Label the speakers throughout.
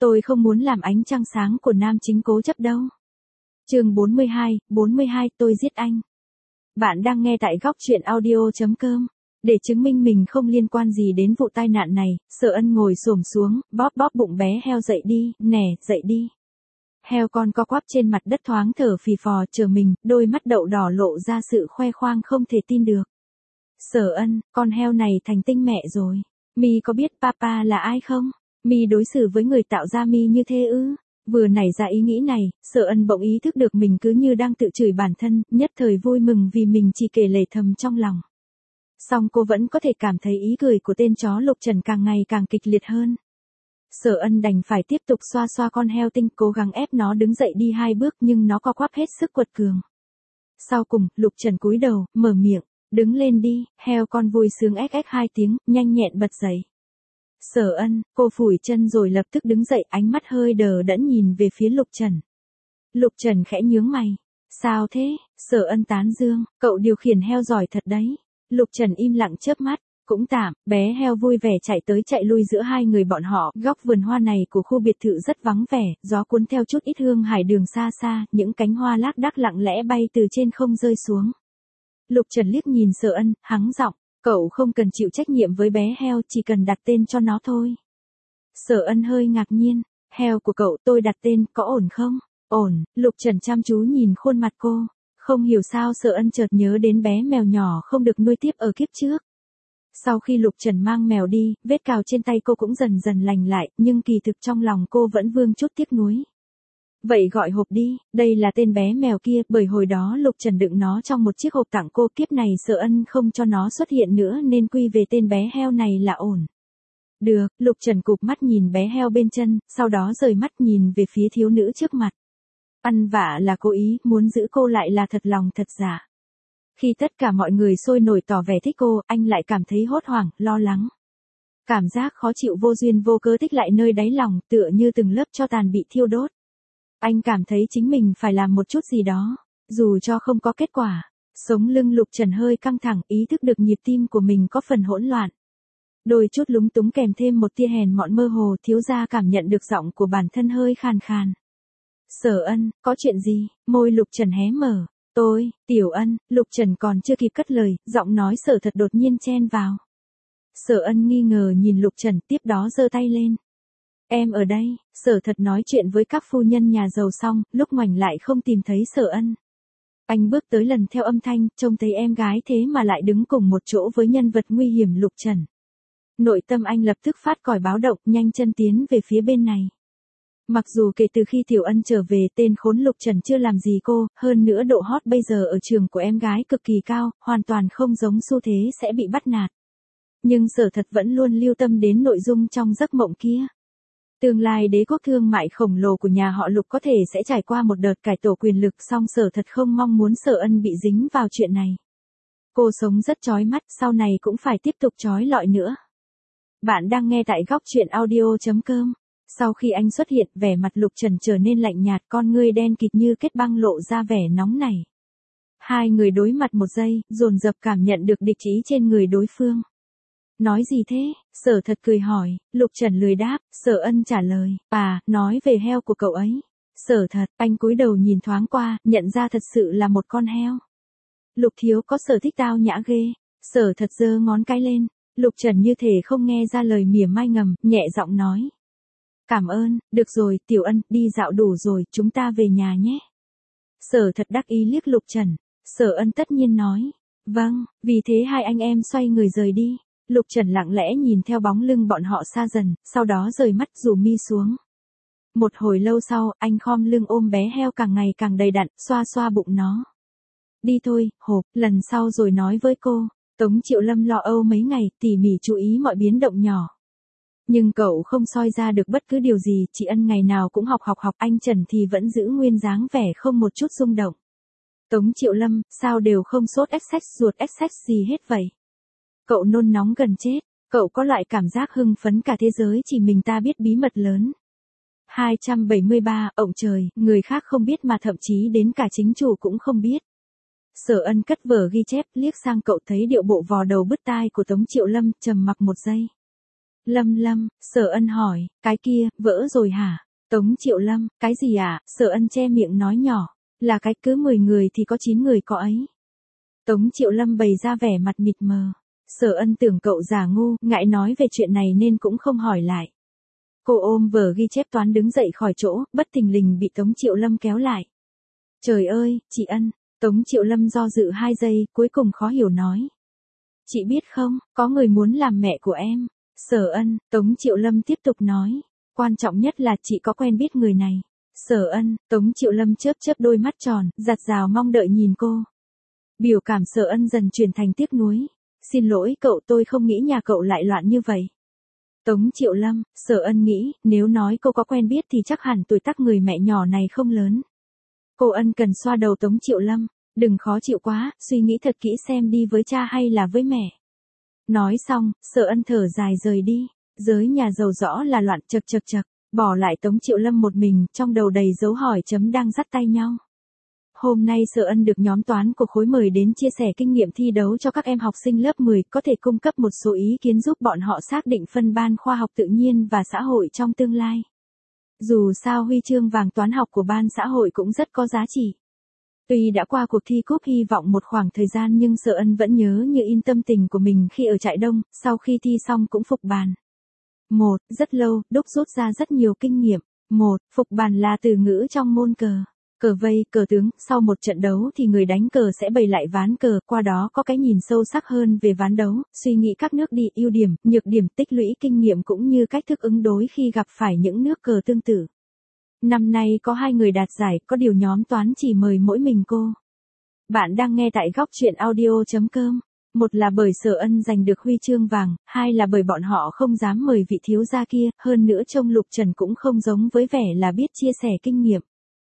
Speaker 1: Tôi không muốn làm ánh trăng sáng của nam chính cố chấp đâu. Chương 42, tôi giết anh. Bạn đang nghe tại góc truyện audio.com. Để chứng minh mình không liên quan gì đến vụ tai nạn này, Sở Ân ngồi xổm xuống, bóp bụng bé heo dậy đi, nè, dậy đi. Heo con co quắp trên mặt đất thoáng thở phì phò chờ mình, đôi mắt đậu đỏ lộ ra sự khoe khoang không thể tin được. Sở Ân, con heo này thành tinh mẹ rồi. Mi có biết papa là ai không? Mi đối xử với người tạo ra Mi như thế ư? Vừa nảy ra ý nghĩ này, Sở Ân bỗng ý thức được mình cứ như đang tự chửi bản thân, nhất thời vui mừng vì mình chỉ kể lể thầm trong lòng. Song cô vẫn có thể cảm thấy ý cười của tên chó Lục Trần càng ngày càng kịch liệt hơn. Sở Ân đành phải tiếp tục xoa xoa con heo tinh, cố gắng ép nó đứng dậy đi 2 bước nhưng nó co quắp hết sức quật cường. Sau cùng, Lục Trần cúi đầu, mở miệng, đứng lên đi, heo con vui sướng ếch ếch 2 tiếng, nhanh nhẹn bật dậy. Sở Ân, cô phủi chân rồi lập tức đứng dậy, ánh mắt hơi đờ đẫn nhìn về phía Lục Trần. Lục Trần khẽ nhướng mày. Sao thế? Sở Ân tán dương, cậu điều khiển heo giỏi thật đấy. Lục Trần im lặng chớp mắt. Cũng tạm, bé heo vui vẻ chạy tới chạy lui giữa hai người bọn họ, góc vườn hoa này của khu biệt thự rất vắng vẻ, gió cuốn theo chút ít hương hải đường xa xa, những cánh hoa lác đác lặng lẽ bay từ trên không rơi xuống. Lục Trần liếc nhìn Sở Ân, hắng giọng, cậu không cần chịu trách nhiệm với bé heo, chỉ cần đặt tên cho nó thôi. Sở Ân hơi ngạc nhiên, heo của cậu tôi đặt tên, có ổn không? Ổn, Lục Trần chăm chú nhìn khuôn mặt cô, không hiểu sao Sở Ân chợt nhớ đến bé mèo nhỏ không được nuôi tiếp ở kiếp trước. Sau khi Lục Trần mang mèo đi, vết cào trên tay cô cũng dần dần lành lại, nhưng kỳ thực trong lòng cô vẫn vương chút tiếc nuối. Vậy gọi hộp đi, đây là tên bé mèo kia, bởi hồi đó Lục Trần đựng nó trong một chiếc hộp tặng cô, kiếp này Sở Ân không cho nó xuất hiện nữa nên quy về tên bé heo này là ổn. Được, Lục Trần cụp mắt nhìn bé heo bên chân, sau đó rời mắt nhìn về phía thiếu nữ trước mặt. Ăn vạ là cố ý, muốn giữ cô lại là thật lòng thật giả. Khi tất cả mọi người sôi nổi tỏ vẻ thích cô, anh lại cảm thấy hốt hoảng, lo lắng. Cảm giác khó chịu vô duyên vô cớ tích lại nơi đáy lòng, tựa như từng lớp tro tàn bị thiêu đốt. Anh cảm thấy chính mình phải làm một chút gì đó, dù cho không có kết quả. Sống lưng Lục Trần hơi căng thẳng, ý thức được nhịp tim của mình có phần hỗn loạn. Đôi chút lúng túng kèm thêm một tia hèn mọn mơ hồ, thiếu gia cảm nhận được giọng của bản thân hơi khàn khàn. Sở Ân, có chuyện gì? Môi Lục Trần hé mở. Tôi, Tiểu Ân, Lục Trần còn chưa kịp cất lời, giọng nói Sở Thật đột nhiên chen vào. Sở Ân nghi ngờ nhìn Lục Trần, tiếp đó giơ tay lên. Em ở đây. Sở Thật nói chuyện với các phu nhân nhà giàu xong, lúc ngoảnh lại không tìm thấy Sở Ân. Anh bước tới lần theo âm thanh, trông thấy em gái thế mà lại đứng cùng một chỗ với nhân vật nguy hiểm Lục Trần. Nội tâm anh lập tức phát còi báo động, nhanh chân tiến về phía bên này. Mặc dù kể từ khi Tiểu Ân trở về, tên khốn Lục Trần chưa làm gì cô, hơn nữa độ hot bây giờ ở trường của em gái cực kỳ cao, hoàn toàn không giống xu thế sẽ bị bắt nạt. Nhưng Sở Thật vẫn luôn lưu tâm đến nội dung trong giấc mộng kia. Tương lai đế quốc thương mại khổng lồ của nhà họ Lục có thể sẽ trải qua một đợt cải tổ quyền lực, song Sở Thật không mong muốn Sở Ân bị dính vào chuyện này. Cô sống rất chói mắt, sau này cũng phải tiếp tục chói lọi nữa. Bạn đang nghe tại góc truyện audio.com. Sau khi anh xuất hiện, vẻ mặt Lục Trần trở nên lạnh nhạt, con ngươi đen kịt như kết băng lộ ra vẻ nóng nảy. Hai người đối mặt một giây, dồn dập cảm nhận được địch ý trên người đối phương. Nói gì thế? Sở Thật cười hỏi, Lục Trần lười đáp, Sở Ân trả lời, nói về heo của cậu ấy. Sở Thật, anh cúi đầu nhìn thoáng qua, nhận ra thật sự là một con heo. Lục thiếu có sở thích tao nhã ghê. Sở Thật giơ ngón cái lên. Lục Trần như thể không nghe ra lời mỉa mai ngầm, nhẹ giọng nói. Cảm ơn, được rồi, Tiểu Ân, đi dạo đủ rồi, chúng ta về nhà nhé. Sở Thật đắc ý liếc Lục Trần. Sở Ân tất nhiên nói. Vâng, vì thế hai anh em xoay người rời đi. Lục Trần lặng lẽ nhìn theo bóng lưng bọn họ xa dần, sau đó rời mắt rủ mi xuống. Một hồi lâu sau, anh khom lưng ôm bé heo càng ngày càng đầy đặn, xoa xoa bụng nó. Đi thôi, hộp, lần sau rồi nói với cô. Tống Triệu Lâm lo âu mấy ngày, tỉ mỉ chú ý mọi biến động nhỏ. Nhưng cậu không soi ra được bất cứ điều gì, chị Ân ngày nào cũng học, anh Trần thì vẫn giữ nguyên dáng vẻ không một chút rung động. Tống Triệu Lâm, sao đều không sốt ruột gì hết vậy? Cậu nôn nóng gần chết, cậu có loại cảm giác hưng phấn cả thế giới chỉ mình ta biết bí mật lớn. 273, ộng trời, người khác không biết mà thậm chí đến cả chính chủ cũng không biết. Sở Ân cất vở ghi chép, liếc sang cậu thấy điệu bộ vò đầu bứt tai của Tống Triệu Lâm, trầm mặc một giây. Lâm, Sở Ân hỏi, cái kia, vỡ rồi hả? Tống Triệu Lâm, cái gì ạ? Sở Ân che miệng nói nhỏ, là cái cứ 10 người thì có 9 người có ấy. Tống Triệu Lâm bày ra vẻ mặt mịt mờ. Sở Ân tưởng cậu giả ngu, ngại nói về chuyện này nên cũng không hỏi lại. Cô ôm vở ghi chép toán đứng dậy khỏi chỗ, bất thình lình bị Tống Triệu Lâm kéo lại. Trời ơi, chị Ân. Tống Triệu Lâm do dự 2 giây, cuối cùng khó hiểu nói. Chị biết không, có người muốn làm mẹ của em. Sở Ân, Tống Triệu Lâm tiếp tục nói. Quan trọng nhất là chị có quen biết người này. Sở Ân, Tống Triệu Lâm chớp chớp đôi mắt tròn, giặt rào mong đợi nhìn cô. Biểu cảm Sở Ân dần chuyển thành tiếc nuối. Xin lỗi cậu, tôi không nghĩ nhà cậu lại loạn như vậy. Tống Triệu Lâm, Sở Ân nghĩ, nếu nói cô có quen biết thì chắc hẳn tuổi tác người mẹ nhỏ này không lớn. Cô Ân cần xoa đầu Tống Triệu Lâm, đừng khó chịu quá, suy nghĩ thật kỹ xem đi với cha hay là với mẹ. Nói xong, Sở Ân thở dài rời đi, giới nhà giàu rõ là loạn chật, bỏ lại Tống Triệu Lâm một mình, trong đầu đầy dấu hỏi chấm đang dắt tay nhau. Hôm nay Sở Ân được nhóm toán của khối mời đến chia sẻ kinh nghiệm thi đấu cho các em học sinh lớp 10, có thể cung cấp một số ý kiến giúp bọn họ xác định phân ban khoa học tự nhiên và xã hội trong tương lai. Dù sao huy chương vàng toán học của ban xã hội cũng rất có giá trị. Tuy đã qua cuộc thi cúp hy vọng một khoảng thời gian nhưng Sở Ân vẫn nhớ như in tâm tình của mình khi ở trại đông, sau khi thi xong cũng phục bàn. Rất lâu, đúc rút ra rất nhiều kinh nghiệm. Phục bàn là từ ngữ trong môn cờ. Cờ vây, cờ tướng, sau một trận đấu thì người đánh cờ sẽ bày lại ván cờ, qua đó có cái nhìn sâu sắc hơn về ván đấu, suy nghĩ các nước đi, ưu điểm, nhược điểm, tích lũy kinh nghiệm cũng như cách thức ứng đối khi gặp phải những nước cờ tương tự. Năm nay có 2 người đạt giải, có điều nhóm toán chỉ mời mỗi mình cô. Bạn đang nghe tại góc truyện audio.com. Một là bởi Sở Ân giành được huy chương vàng, 2 là bởi bọn họ không dám mời vị thiếu gia kia, hơn nữa trông Lục Trần cũng không giống với vẻ là biết chia sẻ kinh nghiệm.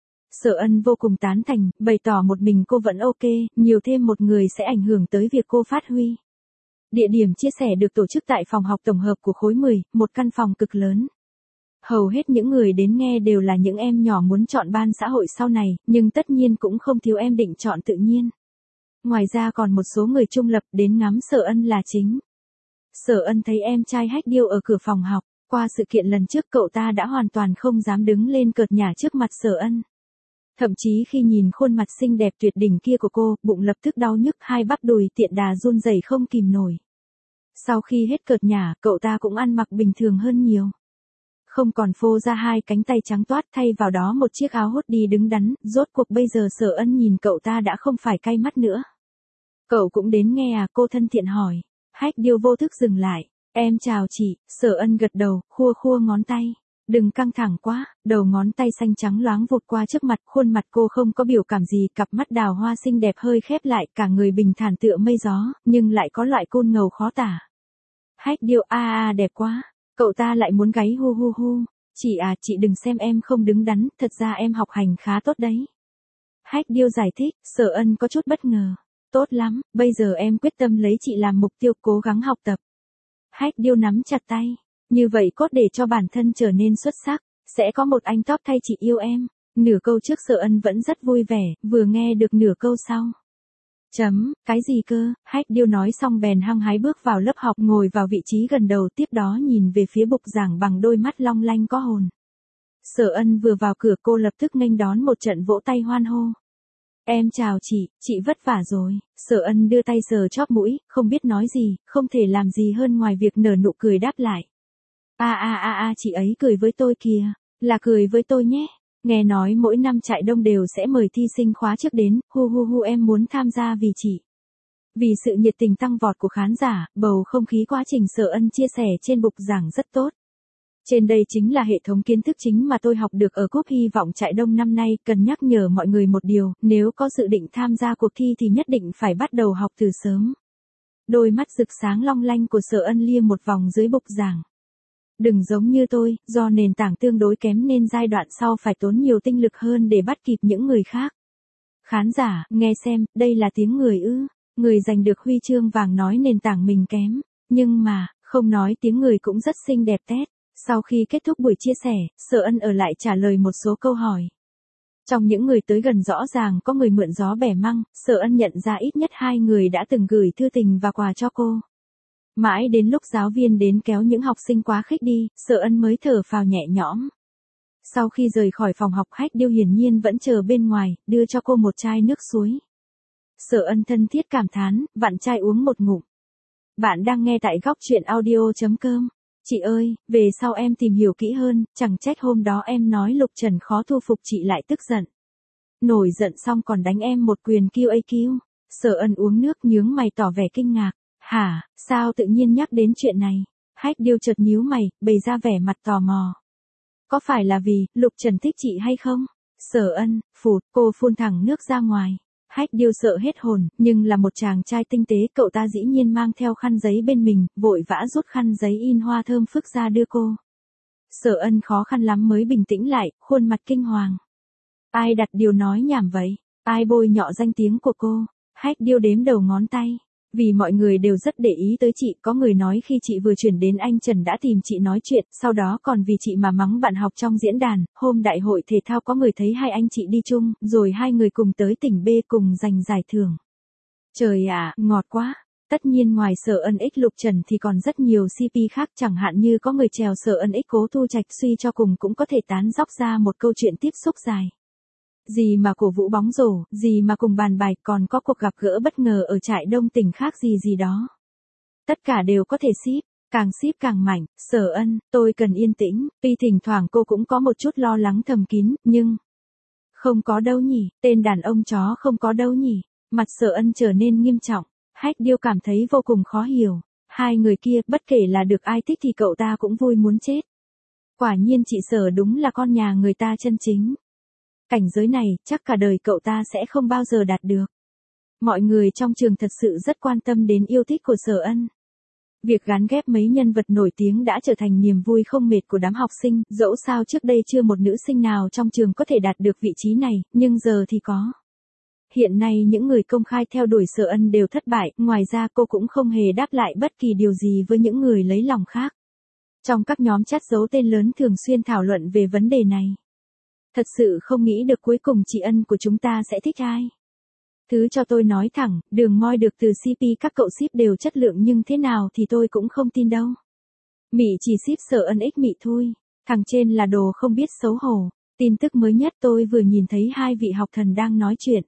Speaker 1: Sở Ân vô cùng tán thành, bày tỏ một mình cô vẫn ok, nhiều thêm một người sẽ ảnh hưởng tới việc cô phát huy. Địa điểm chia sẻ được tổ chức tại phòng học tổng hợp của khối 10, một căn phòng cực lớn. Hầu hết những người đến nghe đều là những em nhỏ muốn chọn ban xã hội sau này, nhưng tất nhiên cũng không thiếu em định chọn tự nhiên. Ngoài ra còn một số người trung lập đến ngắm Sở Ân là chính. Sở Ân thấy em trai Hách Điêu ở cửa phòng học, qua sự kiện lần trước cậu ta đã hoàn toàn không dám đứng lên cợt nhả trước mặt Sở Ân. Thậm chí khi nhìn khuôn mặt xinh đẹp tuyệt đỉnh kia của cô, bụng lập tức đau nhức, hai bắp đùi tiện đà run rẩy không kìm nổi. Sau khi hết cợt nhả, cậu ta cũng ăn mặc bình thường hơn nhiều. Không còn phô ra 2 cánh tay trắng toát, thay vào đó một chiếc áo hốt đi đứng đắn, rốt cuộc bây giờ Sở Ân nhìn cậu ta đã không phải cay mắt nữa. Cậu cũng đến nghe à, cô thân thiện hỏi. Hách Điêu vô thức dừng lại. Em chào chị. Sở Ân gật đầu, khua ngón tay. Đừng căng thẳng quá, đầu ngón tay xanh trắng loáng vụt qua trước mặt, khuôn mặt cô không có biểu cảm gì, cặp mắt đào hoa xinh đẹp hơi khép lại, cả người bình thản tựa mây gió, nhưng lại có loại côn ngầu khó tả. Hách Điêu đẹp quá, cậu ta lại muốn gáy hu. Chị đừng xem em không đứng đắn, thật ra em học hành khá tốt đấy. Hách Điêu giải thích, Sở Ân có chút bất ngờ. Tốt lắm, bây giờ em quyết tâm lấy chị làm mục tiêu, cố gắng học tập. Hách Điêu nắm chặt tay. Như vậy cốt để cho bản thân trở nên xuất sắc, sẽ có một anh top thay chị yêu em. Nửa câu trước Sở Ân vẫn rất vui vẻ, vừa nghe được nửa câu sau. Cái gì cơ? Hách Điêu nói xong bèn hăng hái bước vào lớp học, ngồi vào vị trí gần đầu, tiếp đó nhìn về phía bục giảng bằng đôi mắt long lanh có hồn. Sở Ân vừa vào cửa cô lập tức nghênh đón một trận vỗ tay hoan hô. Em chào chị vất vả rồi. Sở Ân đưa tay sờ chóp mũi, không biết nói gì, không thể làm gì hơn ngoài việc nở nụ cười đáp lại. Chị ấy cười với tôi kìa, là cười với tôi nhé. Nghe nói mỗi năm trại đông đều sẽ mời thi sinh khóa trước đến, hu em muốn tham gia vì chị. Vì sự nhiệt tình tăng vọt của khán giả, bầu không khí quá trình Sở Ân chia sẻ trên bục giảng rất tốt. Trên đây chính là hệ thống kiến thức chính mà tôi học được ở cúp hy vọng trại đông năm nay, cần nhắc nhở mọi người một điều, nếu có dự định tham gia cuộc thi thì nhất định phải bắt đầu học từ sớm. Đôi mắt rực sáng long lanh của Sở Ân lia một vòng dưới bục giảng. Đừng giống như tôi, do nền tảng tương đối kém nên giai đoạn sau phải tốn nhiều tinh lực hơn để bắt kịp những người khác. Khán giả, nghe xem, đây là tiếng người ư. Người giành được huy chương vàng nói nền tảng mình kém. Nhưng mà, không nói tiếng người cũng rất xinh đẹp tét. Sau khi kết thúc buổi chia sẻ, Sở Ân ở lại trả lời một số câu hỏi. Trong những người tới gần rõ ràng có người mượn gió bẻ măng, Sở Ân nhận ra ít nhất 2 người đã từng gửi thư tình và quà cho cô. Mãi đến lúc giáo viên đến kéo những học sinh quá khích đi, Sở Ân mới thở phào nhẹ nhõm. Sau khi rời khỏi phòng học, Hách Điêu hiển nhiên vẫn chờ bên ngoài, đưa cho cô một chai nước suối. Sở Ân thân thiết cảm thán, vặn chai uống một ngụm. Bạn đang nghe tại góc truyện audio.com. Chị ơi, về sau em tìm hiểu kỹ hơn, chẳng trách hôm đó em nói Lục Trần khó thu phục chị lại tức giận. Nổi giận xong còn đánh em một quyền QAQ. Sở Ân uống nước nhướng mày tỏ vẻ kinh ngạc. Hả, sao tự nhiên nhắc đến chuyện này? Hách Điêu chợt nhíu mày, bày ra vẻ mặt tò mò. Có phải là vì Lục Trần thích chị hay không? Sở Ân, phụt, cô phun thẳng nước ra ngoài. Hách Điêu sợ hết hồn, nhưng là một chàng trai tinh tế, cậu ta dĩ nhiên mang theo khăn giấy bên mình, vội vã rút khăn giấy in hoa thơm phức ra đưa cô. Sở Ân khó khăn lắm mới bình tĩnh lại, khuôn mặt kinh hoàng. Ai đặt điều nói nhảm vậy? Ai bôi nhọ danh tiếng của cô? Hách Điêu đếm đầu ngón tay. Vì mọi người đều rất để ý tới chị, có người nói khi chị vừa chuyển đến anh Trần đã tìm chị nói chuyện, sau đó còn vì chị mà mắng bạn học trong diễn đàn, hôm đại hội thể thao có người thấy hai anh chị đi chung, rồi hai người cùng tới tỉnh B cùng giành giải thưởng. Trời ạ, ngọt quá. Tất nhiên ngoài Sở Ân X Lục Trần thì còn rất nhiều CP khác, chẳng hạn như có người chèo Sở Ân X Cố Thu Trạch, suy cho cùng cũng có thể tán dóc ra một câu chuyện tiếp xúc dài. Gì mà cổ vũ bóng rổ, gì mà cùng bàn bài, còn có cuộc gặp gỡ bất ngờ ở trại Đông Tỉnh khác gì đó. Tất cả đều có thể ship càng mạnh. Sở Ân, tôi cần yên tĩnh, tuy thỉnh thoảng cô cũng có một chút lo lắng thầm kín, nhưng... Không có đâu nhỉ, tên đàn ông chó không có đâu nhỉ. Mặt Sở Ân trở nên nghiêm trọng, Hách Điêu cảm thấy vô cùng khó hiểu. Hai người kia, bất kể là được ai thích thì cậu ta cũng vui muốn chết. Quả nhiên chị Sở đúng là con nhà người ta chân chính. Cảnh giới này, chắc cả đời cậu ta sẽ không bao giờ đạt được. Mọi người trong trường thật sự rất quan tâm đến yêu thích của Sở Ân. Việc gán ghép mấy nhân vật nổi tiếng đã trở thành niềm vui không mệt của đám học sinh, dẫu sao trước đây chưa một nữ sinh nào trong trường có thể đạt được vị trí này, nhưng giờ thì có. Hiện nay những người công khai theo đuổi Sở Ân đều thất bại, ngoài ra cô cũng không hề đáp lại bất kỳ điều gì với những người lấy lòng khác. Trong các nhóm chat giấu tên lớn thường xuyên thảo luận về vấn đề này. Thật sự không nghĩ được cuối cùng chị Ân của chúng ta sẽ thích ai. Thứ cho tôi nói thẳng, đường moi được từ CP các cậu ship đều chất lượng nhưng thế nào thì tôi cũng không tin đâu. Mị chỉ ship Sở Ân X Mị thôi, thằng trên là đồ không biết xấu hổ. Tin tức mới nhất tôi vừa nhìn thấy hai vị học thần đang nói chuyện.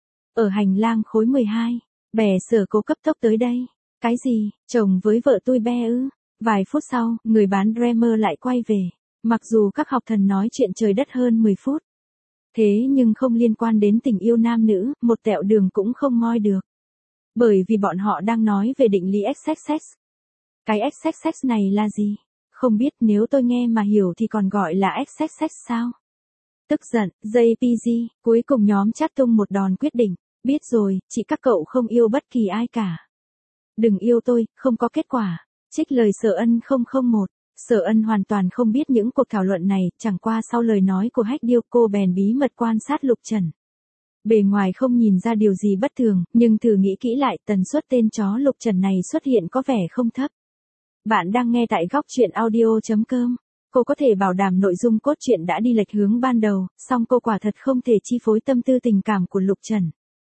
Speaker 1: Ở hành lang khối 12, bè Sở Cố cấp tốc tới đây. Cái gì, chồng với vợ tôi be ư? Vài phút sau, người bán Dreamer lại quay về. Mặc dù các học thần nói chuyện trời đất hơn 10 phút. Thế nhưng không liên quan đến tình yêu nam nữ, một tẹo đường cũng không moi được. Bởi vì bọn họ đang nói về định lý XXX. Cái XXX này là gì? Không biết, nếu tôi nghe mà hiểu thì còn gọi là XXX sao? Tức giận, JPG, cuối cùng nhóm chat tung một đòn quyết định. Biết rồi, chị các cậu không yêu bất kỳ ai cả. Đừng yêu tôi, không có kết quả. Trích lời Sở Ân 001. Sở Ân hoàn toàn không biết những cuộc thảo luận này, chẳng qua sau lời nói của Hách Điêu cô bèn bí mật quan sát Lục Trần. Bề ngoài không nhìn ra điều gì bất thường, nhưng thử nghĩ kỹ lại tần suất tên chó Lục Trần này xuất hiện có vẻ không thấp. Bạn đang nghe tại góc truyện audio.com. Cô có thể bảo đảm nội dung cốt truyện đã đi lệch hướng ban đầu, song cô quả thật không thể chi phối tâm tư tình cảm của Lục Trần.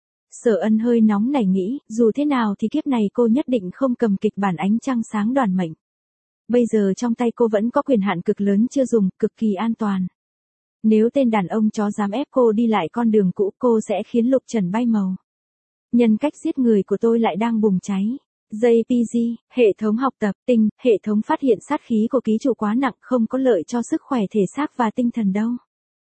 Speaker 1: Sở Ân hơi nóng nảy nghĩ, dù thế nào thì kiếp này cô nhất định không cầm kịch bản ánh trăng sáng đoàn mệnh. Bây giờ trong tay cô vẫn có quyền hạn cực lớn chưa dùng, cực kỳ an toàn. Nếu tên đàn ông chó dám ép cô đi lại con đường cũ, cô sẽ khiến Lục Trần bay màu. Nhân cách giết người của tôi lại đang bùng cháy. JPG, hệ thống học tập, tinh, hệ thống phát hiện sát khí của ký chủ quá nặng, không có lợi cho sức khỏe thể xác và tinh thần đâu.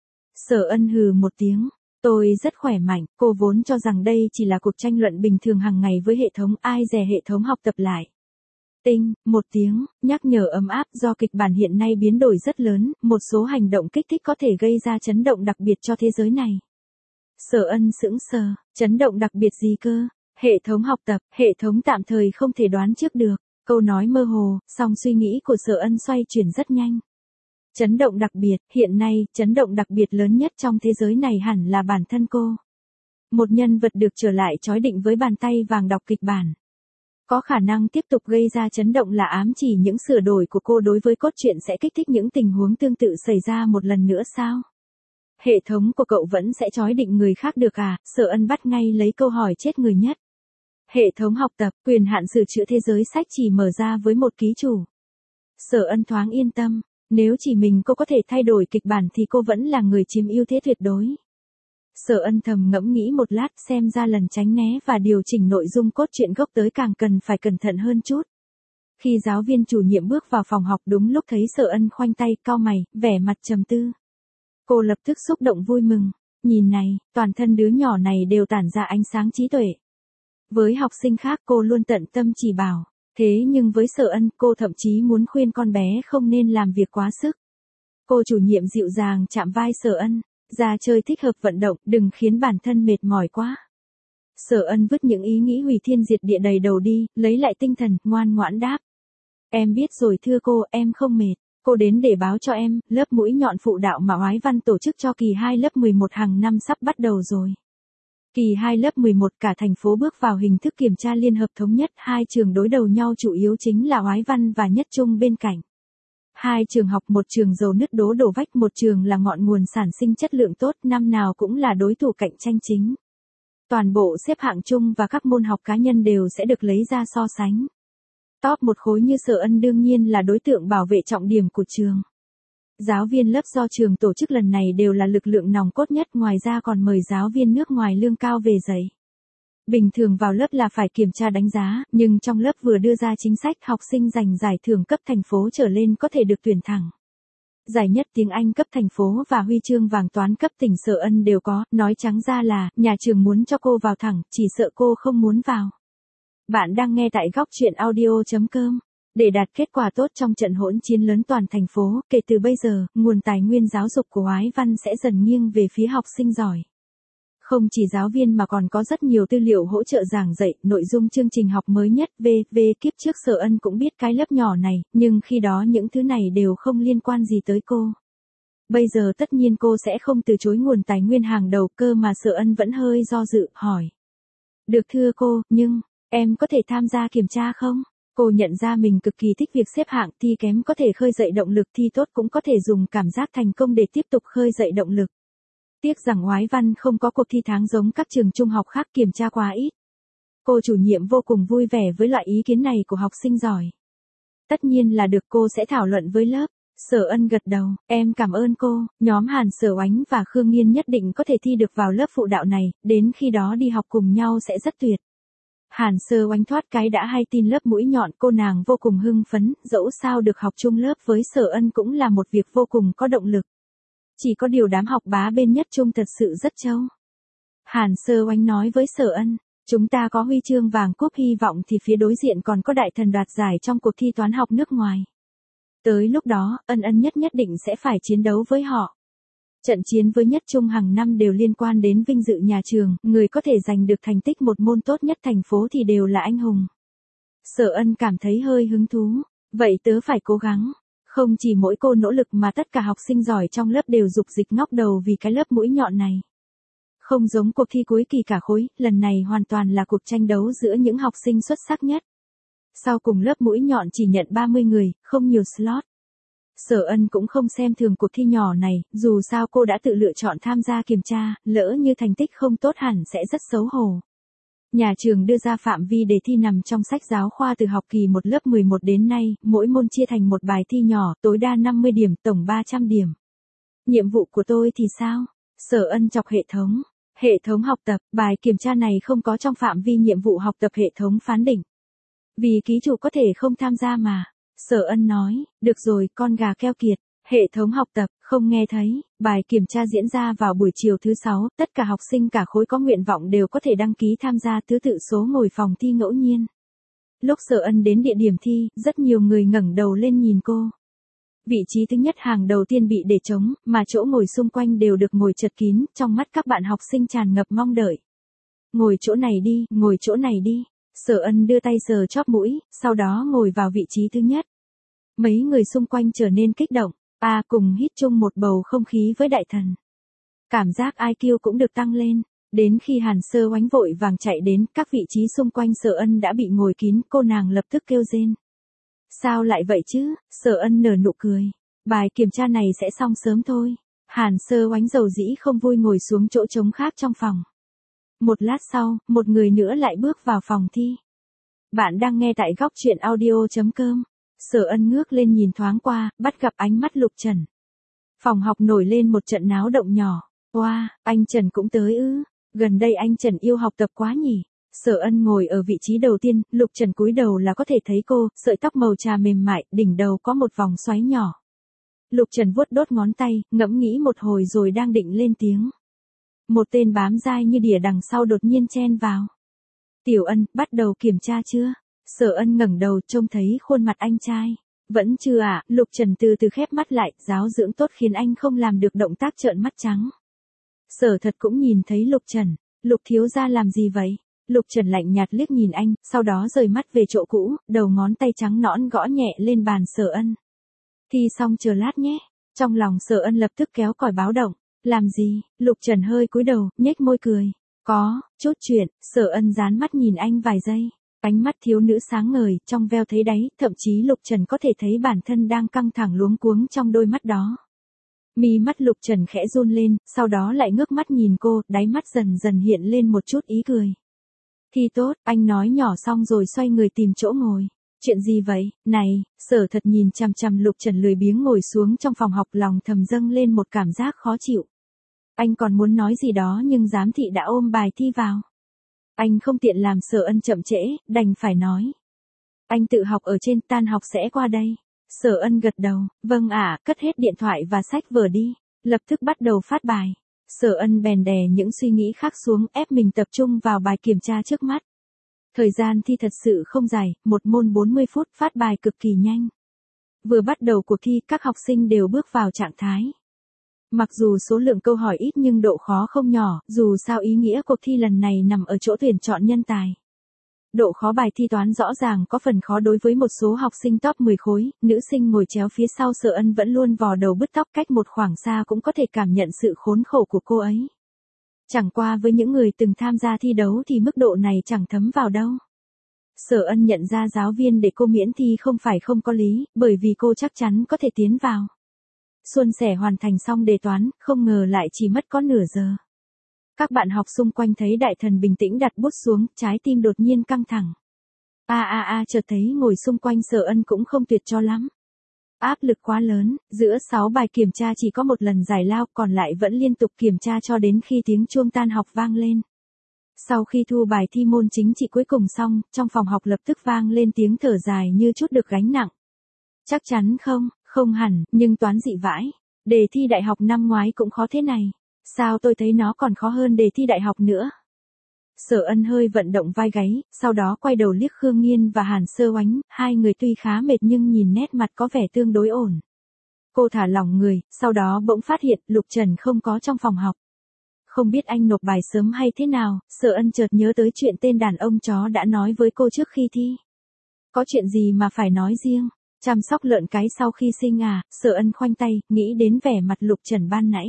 Speaker 1: Sở Ân hừ một tiếng. Tôi rất khỏe mạnh, cô vốn cho rằng đây chỉ là cuộc tranh luận bình thường hàng ngày với hệ thống, ai dè hệ thống học tập lại. Tinh, một tiếng, nhắc nhở ấm áp, do kịch bản hiện nay biến đổi rất lớn, một số hành động kích thích có thể gây ra chấn động đặc biệt cho thế giới này. Sở Ân sững sờ, chấn động đặc biệt gì cơ? Hệ thống học tập, hệ thống tạm thời không thể đoán trước được. Câu nói mơ hồ, song suy nghĩ của Sở Ân xoay chuyển rất nhanh. Chấn động đặc biệt, hiện nay, chấn động đặc biệt lớn nhất trong thế giới này hẳn là bản thân cô. Một nhân vật được trở lại chói định với bàn tay vàng đọc kịch bản. Có khả năng tiếp tục gây ra chấn động là ám chỉ những sửa đổi của cô đối với cốt truyện sẽ kích thích những tình huống tương tự xảy ra một lần nữa sao? Hệ thống của cậu vẫn sẽ chói định người khác được à? Sở Ân bắt ngay lấy câu hỏi chết người nhất. Hệ thống học tập, quyền hạn sửa chữa thế giới sách chỉ mở ra với một ký chủ. Sở Ân thoáng yên tâm, nếu chỉ mình cô có thể thay đổi kịch bản thì cô vẫn là người chiếm ưu thế tuyệt đối. Sở Ân thầm ngẫm nghĩ một lát, xem ra lần tránh né và điều chỉnh nội dung cốt truyện gốc tới càng cần phải cẩn thận hơn chút. Khi giáo viên chủ nhiệm bước vào phòng học đúng lúc thấy Sở Ân khoanh tay, cau mày, vẻ mặt trầm tư. Cô lập tức xúc động vui mừng, nhìn này, toàn thân đứa nhỏ này đều tản ra ánh sáng trí tuệ. Với học sinh khác cô luôn tận tâm chỉ bảo, thế nhưng với Sở Ân cô thậm chí muốn khuyên con bé không nên làm việc quá sức. Cô chủ nhiệm dịu dàng chạm vai Sở Ân, ra chơi thích hợp vận động, đừng khiến bản thân mệt mỏi quá. Sở Ân vứt những ý nghĩ hủy thiên diệt địa đầy đầu đi, lấy lại tinh thần, ngoan ngoãn đáp. Em biết rồi thưa cô, em không mệt. Cô đến để báo cho em, lớp mũi nhọn phụ đạo mà Oái Văn tổ chức cho kỳ 2 lớp 11 hàng năm sắp bắt đầu rồi. Kỳ 2 lớp 11 cả thành phố bước vào hình thức kiểm tra liên hợp thống nhất, hai trường đối đầu nhau chủ yếu chính là Oái Văn và Nhất Trung bên cạnh. Hai trường học, một trường dầu nứt đổ vách, một trường là ngọn nguồn sản sinh chất lượng tốt, năm nào cũng là đối thủ cạnh tranh chính. Toàn bộ xếp hạng chung và các môn học cá nhân đều sẽ được lấy ra so sánh. Top một khối như Sở Ân đương nhiên là đối tượng bảo vệ trọng điểm của trường. Giáo viên lớp do trường tổ chức lần này đều là lực lượng nòng cốt nhất, ngoài ra còn mời giáo viên nước ngoài lương cao về dạy. Bình thường vào lớp là phải kiểm tra đánh giá, nhưng trong lớp vừa đưa ra chính sách học sinh giành giải thưởng cấp thành phố trở lên có thể được tuyển thẳng. Giải nhất tiếng Anh cấp thành phố và huy chương vàng toán cấp tỉnh Sở Ân đều có, nói trắng ra là, nhà trường muốn cho cô vào thẳng, chỉ sợ cô không muốn vào. Bạn đang nghe tại góc truyện audio.com. Để đạt kết quả tốt trong trận hỗn chiến lớn toàn thành phố, kể từ bây giờ, nguồn tài nguyên giáo dục của Oái Văn sẽ dần nghiêng về phía học sinh giỏi. Không chỉ giáo viên mà còn có rất nhiều tư liệu hỗ trợ giảng dạy, nội dung chương trình học mới nhất. Kiếp trước Sở Ân cũng biết cái lớp nhỏ này, nhưng khi đó những thứ này đều không liên quan gì tới cô. Bây giờ tất nhiên cô sẽ không từ chối nguồn tài nguyên hàng đầu, cơ mà Sở Ân vẫn hơi do dự, hỏi. Được thưa cô, nhưng, em có thể tham gia kiểm tra không? Cô nhận ra mình cực kỳ thích việc xếp hạng, thi kém có thể khơi dậy động lực, thi tốt cũng có thể dùng cảm giác thành công để tiếp tục khơi dậy động lực. Tiếc rằng Oái Văn không có cuộc thi tháng giống các trường trung học khác, kiểm tra quá ít. Cô chủ nhiệm vô cùng vui vẻ với loại ý kiến này của học sinh giỏi. Tất nhiên là được, cô sẽ thảo luận với lớp. Sở Ân gật đầu, em cảm ơn cô, nhóm Hàn Sở Oánh và Khương Nghiên nhất định có thể thi được vào lớp phụ đạo này, đến khi đó đi học cùng nhau sẽ rất tuyệt. Hàn Sơ Oánh thoát cái đã hay tin lớp mũi nhọn, cô nàng vô cùng hưng phấn, dẫu sao được học chung lớp với Sở Ân cũng là một việc vô cùng có động lực. Chỉ có điều đám học bá bên Nhất Trung thật sự rất trâu. Hàn Sơ Oánh nói với Sở Ân, chúng ta có huy chương vàng cúp, hy vọng thì phía đối diện còn có đại thần đoạt giải trong cuộc thi toán học nước ngoài. Tới lúc đó, Ân nhất định sẽ phải chiến đấu với họ. Trận chiến với Nhất Trung hàng năm đều liên quan đến vinh dự nhà trường, người có thể giành được thành tích một môn tốt nhất thành phố thì đều là anh hùng. Sở Ân cảm thấy hơi hứng thú, vậy tớ phải cố gắng. Không chỉ mỗi cô nỗ lực mà tất cả học sinh giỏi trong lớp đều dục dịch ngóc đầu vì cái lớp mũi nhọn này. Không giống cuộc thi cuối kỳ cả khối, lần này hoàn toàn là cuộc tranh đấu giữa những học sinh xuất sắc nhất. Sau cùng lớp mũi nhọn chỉ nhận 30 người, không nhiều slot. Sở Ân cũng không xem thường cuộc thi nhỏ này, dù sao cô đã tự lựa chọn tham gia kiểm tra, lỡ như thành tích không tốt hẳn sẽ rất xấu hổ. Nhà trường đưa ra phạm vi đề thi nằm trong sách giáo khoa từ học kỳ 1 lớp 11 đến nay, mỗi môn chia thành một bài thi nhỏ, tối đa 50 điểm, tổng 300 điểm. Nhiệm vụ của tôi thì sao? Sở Ân chọc hệ thống. Hệ thống học tập, bài kiểm tra này không có trong phạm vi nhiệm vụ học tập hệ thống phán định. Vì ký chủ có thể không tham gia mà. Sở Ân nói, được rồi, con gà keo kiệt. Hệ thống học tập, không nghe thấy, bài kiểm tra diễn ra vào buổi chiều thứ 6, tất cả học sinh cả khối có nguyện vọng đều có thể đăng ký tham gia, thứ tự số ngồi phòng thi ngẫu nhiên. Lúc Sở Ân đến địa điểm thi, rất nhiều người ngẩng đầu lên nhìn cô. Vị trí thứ nhất hàng đầu tiên bị để trống, mà chỗ ngồi xung quanh đều được ngồi chật kín, trong mắt các bạn học sinh tràn ngập mong đợi. Ngồi chỗ này đi, ngồi chỗ này đi. Sở Ân đưa tay sờ chóp mũi, sau đó ngồi vào vị trí thứ nhất. Mấy người xung quanh trở nên kích động, cùng hít chung một bầu không khí với đại thần. Cảm giác IQ cũng được tăng lên, đến khi Hàn Sơ Oánh vội vàng chạy đến, các vị trí xung quanh Sở Ân đã bị ngồi kín, cô nàng lập tức kêu rên. Sao lại vậy chứ? Sở Ân nở nụ cười. Bài kiểm tra này sẽ xong sớm thôi. Hàn Sơ Oánh dầu dĩ không vui ngồi xuống chỗ trống khác trong phòng. Một lát sau, một người nữa lại bước vào phòng thi. Bạn đang nghe tại góc chuyện audio.com. Sở Ân ngước lên nhìn thoáng qua, bắt gặp ánh mắt Lục Trần. Phòng học nổi lên một trận náo động nhỏ. Wow, anh Trần cũng tới ư? Gần đây anh Trần yêu học tập quá nhỉ? Sở Ân ngồi ở vị trí đầu tiên, Lục Trần cúi đầu là có thể thấy cô, sợi tóc màu trà mềm mại, đỉnh đầu có một vòng xoáy nhỏ. Lục Trần vuốt đốt ngón tay, ngẫm nghĩ một hồi rồi đang định lên tiếng. Một tên bám dai như đỉa đằng sau đột nhiên chen vào. Tiểu Ân, bắt đầu kiểm tra chưa? Sở Ân ngẩng đầu trông thấy khuôn mặt anh trai. Vẫn chưa ạ, Lục Trần từ từ khép mắt lại, giáo dưỡng tốt khiến anh không làm được động tác trợn mắt trắng. Sở Thật cũng nhìn thấy Lục Trần. Lục thiếu gia làm gì vậy? Lục Trần lạnh nhạt liếc nhìn anh, sau đó rời mắt về chỗ cũ, đầu ngón tay trắng nõn gõ nhẹ lên bàn Sở Ân. Thi xong chờ lát nhé. Trong lòng Sở Ân lập tức kéo còi báo động. Làm gì? Lục Trần hơi cúi đầu, nhếch môi cười. Có, chút chuyện. Sở Ân dán mắt nhìn anh vài giây. Ánh mắt thiếu nữ sáng ngời, trong veo thấy đáy, thậm chí Lục Trần có thể thấy bản thân đang căng thẳng luống cuống trong đôi mắt đó. Mi mắt Lục Trần khẽ run lên, sau đó lại ngước mắt nhìn cô, đáy mắt dần dần hiện lên một chút ý cười. Thi tốt, anh nói nhỏ xong rồi xoay người tìm chỗ ngồi. Chuyện gì vậy? Này, Sở Thật nhìn chằm chằm Lục Trần lười biếng ngồi xuống trong phòng học, lòng thầm dâng lên một cảm giác khó chịu. Anh còn muốn nói gì đó nhưng giám thị đã ôm bài thi vào. Anh không tiện làm Sở Ân chậm trễ, đành phải nói. Anh tự học ở trên, tan học sẽ qua đây. Sở Ân gật đầu, vâng ạ, cất hết điện thoại và sách vở đi. Lập tức bắt đầu phát bài. Sở Ân bèn đè những suy nghĩ khác xuống, ép mình tập trung vào bài kiểm tra trước mắt. Thời gian thi thật sự không dài, một môn 40 phút, phát bài cực kỳ nhanh. Vừa bắt đầu cuộc thi, các học sinh đều bước vào trạng thái. Mặc dù số lượng câu hỏi ít nhưng độ khó không nhỏ, dù sao ý nghĩa cuộc thi lần này nằm ở chỗ tuyển chọn nhân tài. Độ khó bài thi toán rõ ràng có phần khó đối với một số học sinh top 10 khối, nữ sinh ngồi chéo phía sau Sở Ân vẫn luôn vò đầu bứt tóc, cách một khoảng xa cũng có thể cảm nhận sự khốn khổ của cô ấy. Chẳng qua với những người từng tham gia thi đấu thì mức độ này chẳng thấm vào đâu. Sở Ân nhận ra giáo viên để cô miễn thi không phải không có lý, bởi vì cô chắc chắn có thể tiến vào. Suôn sẻ hoàn thành xong đề toán, không ngờ lại chỉ mất có nửa giờ. Các bạn học xung quanh thấy đại thần bình tĩnh đặt bút xuống, trái tim đột nhiên căng thẳng. Chợt thấy ngồi xung quanh Sở Ân cũng không tuyệt cho lắm. Áp lực quá lớn, giữa 6 bài kiểm tra chỉ có một lần giải lao, còn lại vẫn liên tục kiểm tra cho đến khi tiếng chuông tan học vang lên. Sau khi thu bài thi môn chính trị cuối cùng xong, trong phòng học lập tức vang lên tiếng thở dài như chút được gánh nặng. Chắc chắn không, không hẳn, nhưng toán dị vãi. Đề thi đại học năm ngoái cũng khó thế này. Sao tôi thấy nó còn khó hơn đề thi đại học nữa? Sở Ân hơi vận động vai gáy, sau đó quay đầu liếc Khương Nghiên và Hàn Sơ Oánh, hai người tuy khá mệt nhưng nhìn nét mặt có vẻ tương đối ổn. Cô thả lỏng người, sau đó bỗng phát hiện Lục Trần không có trong phòng học. Không biết anh nộp bài sớm hay thế nào, Sở Ân chợt nhớ tới chuyện tên đàn ông chó đã nói với cô trước khi thi. Có chuyện gì mà phải nói riêng? Chăm sóc lợn cái sau khi sinh à? Sở Ân khoanh tay, nghĩ đến vẻ mặt Lục Trần ban nãy.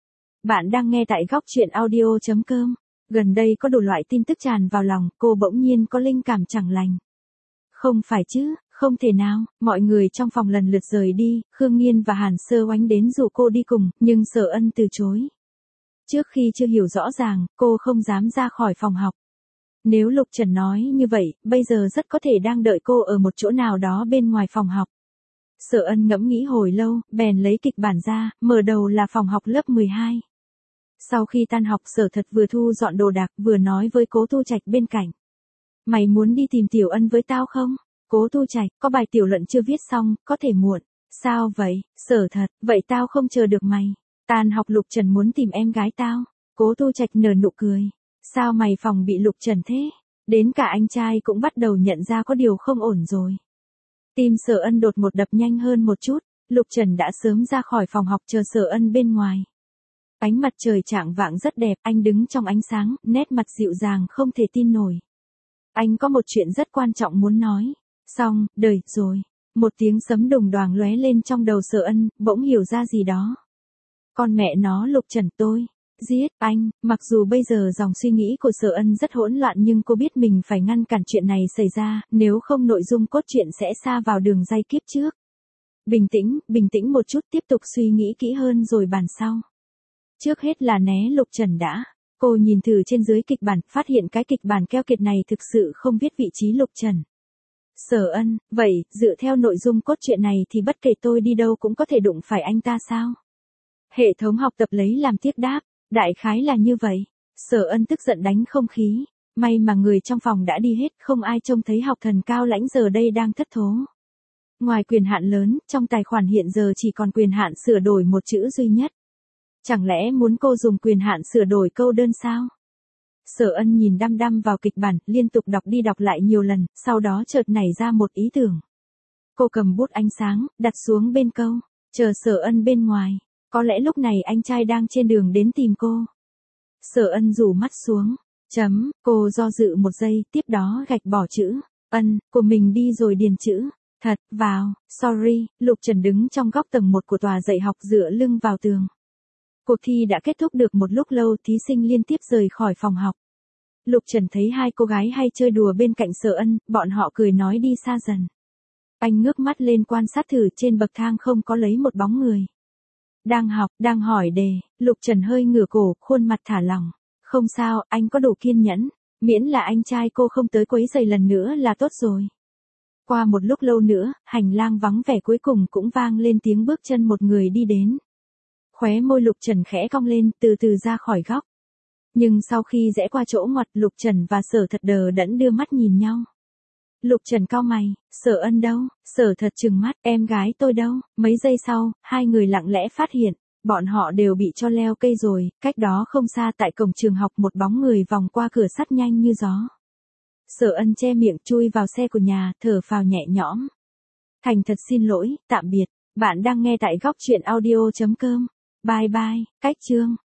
Speaker 1: Bạn đang nghe tại góc chuyện audio.com. Gần đây có đủ loại tin tức tràn vào lòng, cô bỗng nhiên có linh cảm chẳng lành. Không phải chứ, không thể nào, mọi người trong phòng lần lượt rời đi, Khương Nghiên và Hàn Sơ Oánh đến rủ cô đi cùng, nhưng Sở Ân từ chối. Trước khi chưa hiểu rõ ràng, cô không dám ra khỏi phòng học. Nếu Lục Trần nói như vậy, bây giờ rất có thể đang đợi cô ở một chỗ nào đó bên ngoài phòng học. Sở Ân ngẫm nghĩ hồi lâu, bèn lấy kịch bản ra, mở đầu là phòng học lớp 12. Sau khi tan học Sở Thật vừa thu dọn đồ đạc vừa nói với Cố Tu Trạch bên cạnh. Mày muốn đi tìm Tiểu Ân với tao không? Cố Tu Trạch, có bài tiểu luận chưa viết xong, có thể muộn. Sao vậy? Sở Thật, vậy tao không chờ được mày. Tan học Lục Trần muốn tìm em gái tao. Cố Tu Trạch nở nụ cười. Sao mày phòng bị Lục Trần thế? Đến cả anh trai cũng bắt đầu nhận ra có điều không ổn rồi. Tim Sở Ân đột một đập nhanh hơn một chút. Lục Trần đã sớm ra khỏi phòng học chờ Sở Ân bên ngoài. Ánh mặt trời chạng vạng rất đẹp, anh đứng trong ánh sáng, nét mặt dịu dàng không thể tin nổi. Anh có một chuyện rất quan trọng muốn nói. Xong, đời, rồi. Một tiếng sấm đùng đoàng lóe lên trong đầu Sở Ân, bỗng hiểu ra gì đó. Con mẹ nó Lục Trần tôi. Giết anh, mặc dù bây giờ dòng suy nghĩ của Sở Ân rất hỗn loạn nhưng cô biết mình phải ngăn cản chuyện này xảy ra, nếu không nội dung cốt truyện sẽ sa vào đường ray kiếp trước. Bình tĩnh một chút, tiếp tục suy nghĩ kỹ hơn rồi bàn sau. Trước hết là né Lục Trần đã. Cô nhìn thử trên dưới kịch bản, phát hiện cái kịch bản keo kiệt này thực sự không viết vị trí Lục Trần. Sở Ân, vậy, dựa theo nội dung cốt truyện này thì bất kể tôi đi đâu cũng có thể đụng phải anh ta sao? Hệ thống học tập lấy làm tiếc đáp, đại khái là như vậy. Sở Ân tức giận đánh không khí, may mà người trong phòng đã đi hết, không ai trông thấy học thần cao lãnh giờ đây đang thất thố. Ngoài quyền hạn lớn, trong tài khoản hiện giờ chỉ còn quyền hạn sửa đổi một chữ duy nhất. Chẳng lẽ muốn cô dùng quyền hạn sửa đổi câu đơn sao? Sở Ân nhìn đăm đăm vào kịch bản, liên tục đọc đi đọc lại nhiều lần, sau đó chợt nảy ra một ý tưởng. Cô cầm bút ánh sáng, đặt xuống bên câu, chờ Sở Ân bên ngoài. Có lẽ lúc này anh trai đang trên đường đến tìm cô. Sở Ân rủ mắt xuống. Cô do dự một giây, tiếp đó gạch bỏ chữ Ân của mình đi rồi điền chữ thật vào. Sorry. Lục Trần đứng trong góc tầng 1 của tòa dạy học dựa lưng vào tường. Cuộc thi đã kết thúc được một lúc lâu, thí sinh liên tiếp rời khỏi phòng học. Lục Trần thấy hai cô gái hay chơi đùa bên cạnh Sở Ân, bọn họ cười nói đi xa dần. Anh ngước mắt lên quan sát thử, trên bậc thang không có lấy một bóng người. Đang học, đang hỏi đề, Lục Trần hơi ngửa cổ, khuôn mặt thả lỏng. Không sao, anh có đủ kiên nhẫn, miễn là anh trai cô không tới quấy rầy lần nữa là tốt rồi. Qua một lúc lâu nữa, hành lang vắng vẻ cuối cùng cũng vang lên tiếng bước chân một người đi đến. Khóe môi Lục Trần khẽ cong lên, từ từ ra khỏi góc. Nhưng sau khi rẽ qua chỗ ngoặt, Lục Trần và Sở Thật đờ đẫn đưa mắt nhìn nhau. Lục Trần cau mày, Sở Ân đâu? Sở Thật trừng mắt, em gái tôi đâu? Mấy giây sau, hai người lặng lẽ phát hiện, bọn họ đều bị cho leo cây rồi. Cách đó không xa tại cổng trường học, một bóng người vòng qua cửa sắt nhanh như gió. Sở Ân che miệng chui vào xe của nhà, thở phào nhẹ nhõm. Thành thật xin lỗi, tạm biệt. Bạn đang nghe tại góc truyện audio.com. Bye bye, cách chương.